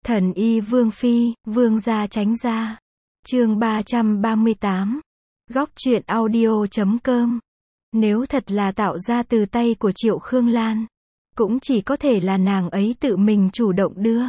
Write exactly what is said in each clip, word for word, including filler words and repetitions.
Thần y Vương Phi, Vương gia tránh ra. Chương ba trăm ba mươi tám. Góc truyện audio chấm com. Nếu thật là tạo ra từ tay của Triệu Khương Lan, cũng chỉ có thể là nàng ấy tự mình chủ động đưa.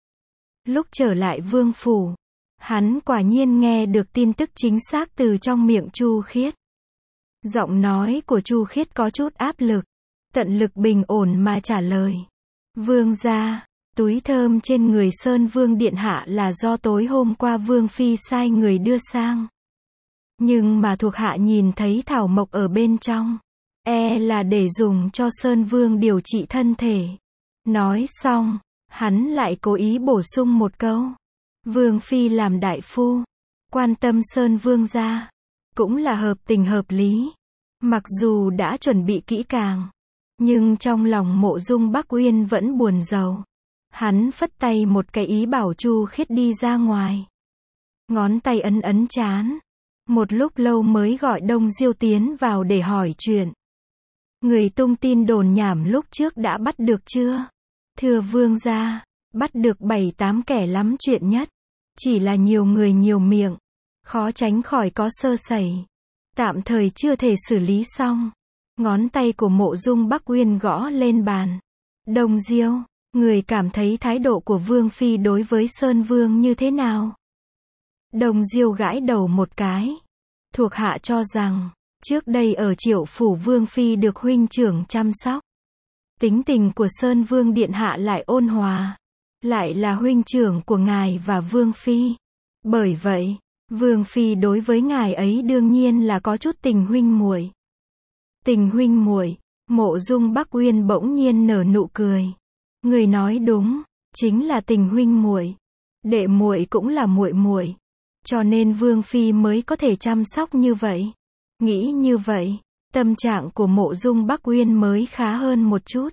Lúc trở lại vương phủ, hắn quả nhiên nghe được tin tức chính xác từ trong miệng Chu Khiết. Giọng nói của Chu Khiết có chút áp lực, tận lực bình ổn mà trả lời. Vương gia, túi thơm trên người Sơn Vương Điện Hạ là do tối hôm qua Vương Phi sai người đưa sang. Nhưng mà thuộc hạ nhìn thấy thảo mộc ở bên trong, e là để dùng cho Sơn Vương điều trị thân thể. Nói xong, hắn lại cố ý bổ sung một câu. Vương Phi làm đại phu, quan tâm Sơn Vương gia, cũng là hợp tình hợp lý. Mặc dù đã chuẩn bị kỹ càng, nhưng trong lòng Mộ Dung Bắc Uyên vẫn buồn rầu. Hắn phất tay một cái ý bảo Chu Khiết đi ra ngoài. Ngón tay ấn ấn trán. Một lúc lâu mới gọi Đông Diêu tiến vào để hỏi chuyện. Người tung tin đồn nhảm lúc trước đã bắt được chưa? Thưa vương gia, bắt được bảy tám kẻ lắm chuyện nhất. Chỉ là nhiều người nhiều miệng, khó tránh khỏi có sơ sẩy. Tạm thời chưa thể xử lý xong. Ngón tay của Mộ Dung Bắc Uyên gõ lên bàn. Đông Diêu, người cảm thấy thái độ của Vương Phi đối với Sơn Vương như thế nào? Đông Diêu gãi đầu một cái. Thuộc hạ cho rằng, trước đây ở Triệu Phủ Vương Phi được huynh trưởng chăm sóc. Tính tình của Sơn Vương Điện Hạ lại ôn hòa. Lại là huynh trưởng của ngài và Vương Phi. Bởi vậy, Vương Phi đối với ngài ấy đương nhiên là có chút tình huynh muội. Tình huynh muội, Mộ Dung Bắc Uyên bỗng nhiên nở nụ cười. Người nói đúng, chính là tình huynh muội. Đệ muội cũng là muội muội, cho nên Vương Phi mới có thể chăm sóc như vậy. Nghĩ như vậy, tâm trạng của Mộ Dung Bắc Uyên mới khá hơn một chút.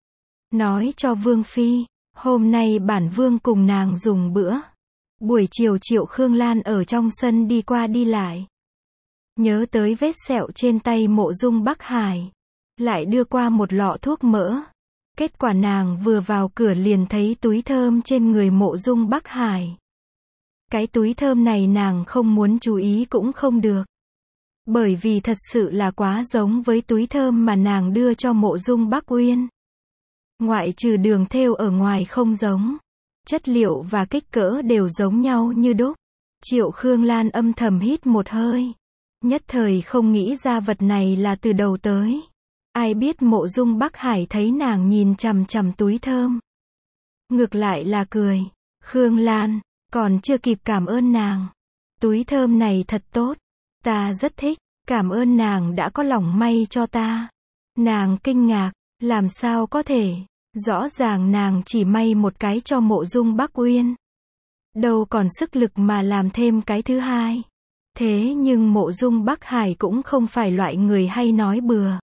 Nói cho Vương Phi, hôm nay bản Vương cùng nàng dùng bữa. Buổi chiều Triệu Khương Lan ở trong sân đi qua đi lại. Nhớ tới vết sẹo trên tay Mộ Dung Bắc Hải. Lại đưa qua một lọ thuốc mỡ. Kết quả nàng vừa vào cửa liền thấy túi thơm trên người Mộ Dung Bắc Hải. Cái túi thơm này nàng không muốn chú ý cũng không được. Bởi vì thật sự là quá giống với túi thơm mà nàng đưa cho Mộ Dung Bắc Uyên. Ngoại trừ đường thêu ở ngoài không giống. Chất liệu và kích cỡ đều giống nhau như đúc. Triệu Khương Lan âm thầm hít một hơi. Nhất thời không nghĩ ra vật này là từ đầu tới. Ai biết Mộ Dung Bắc Hải thấy nàng nhìn chằm chằm túi thơm. Ngược lại là cười. Khương Lan, còn chưa kịp cảm ơn nàng. Túi thơm này thật tốt. Ta rất thích. Cảm ơn nàng đã có lòng may cho ta. Nàng kinh ngạc. Làm sao có thể? Rõ ràng nàng chỉ may một cái cho Mộ Dung Bắc Uyên. Đâu còn sức lực mà làm thêm cái thứ hai. Thế nhưng Mộ Dung Bắc Hải cũng không phải loại người hay nói bừa.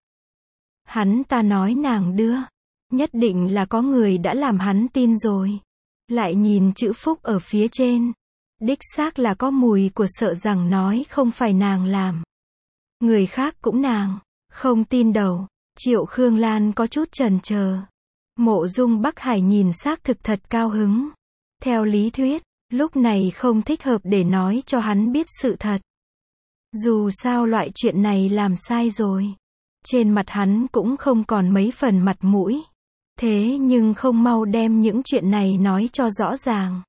Hắn ta nói nàng đưa. Nhất định là có người đã làm hắn tin rồi. Lại nhìn chữ phúc ở phía trên. Đích xác là có mùi của sợ rằng nói không phải nàng làm. Người khác cũng nàng. Không tin đầu. Triệu Khương Lan có chút chần chờ. Mộ Dung Bắc Hải nhìn xác thực thật cao hứng. Theo lý thuyết, lúc này không thích hợp để nói cho hắn biết sự thật. Dù sao loại chuyện này làm sai rồi. Trên mặt hắn cũng không còn mấy phần mặt mũi. Thế nhưng không mau đem những chuyện này nói cho rõ ràng.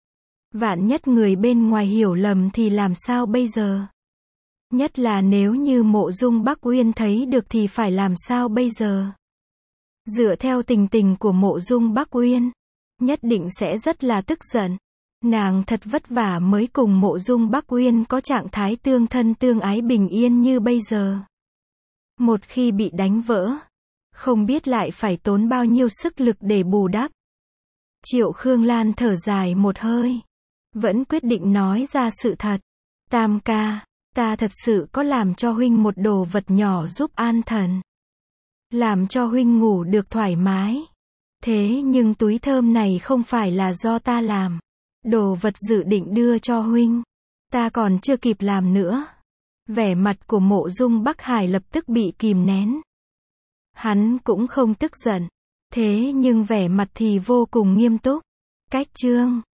Vạn nhất người bên ngoài hiểu lầm thì làm sao bây giờ? Nhất là nếu như Mộ Dung Bắc Uyên thấy được thì phải làm sao bây giờ? Dựa theo tình tình của Mộ Dung Bắc Uyên, nhất định sẽ rất là tức giận. Nàng thật vất vả mới cùng Mộ Dung Bắc Uyên có trạng thái tương thân tương ái bình yên như bây giờ. Một khi bị đánh vỡ, không biết lại phải tốn bao nhiêu sức lực để bù đắp. Triệu Khương Lan thở dài một hơi. Vẫn quyết định nói ra sự thật. Tam ca, ta thật sự có làm cho huynh một đồ vật nhỏ giúp an thần. Làm cho huynh ngủ được thoải mái. Thế nhưng túi thơm này không phải là do ta làm. Đồ vật dự định đưa cho huynh. Ta còn chưa kịp làm nữa. Vẻ mặt của Mộ Dung Bắc Hải lập tức bị kìm nén. Hắn cũng không tức giận. Thế nhưng vẻ mặt thì vô cùng nghiêm túc. Cách chương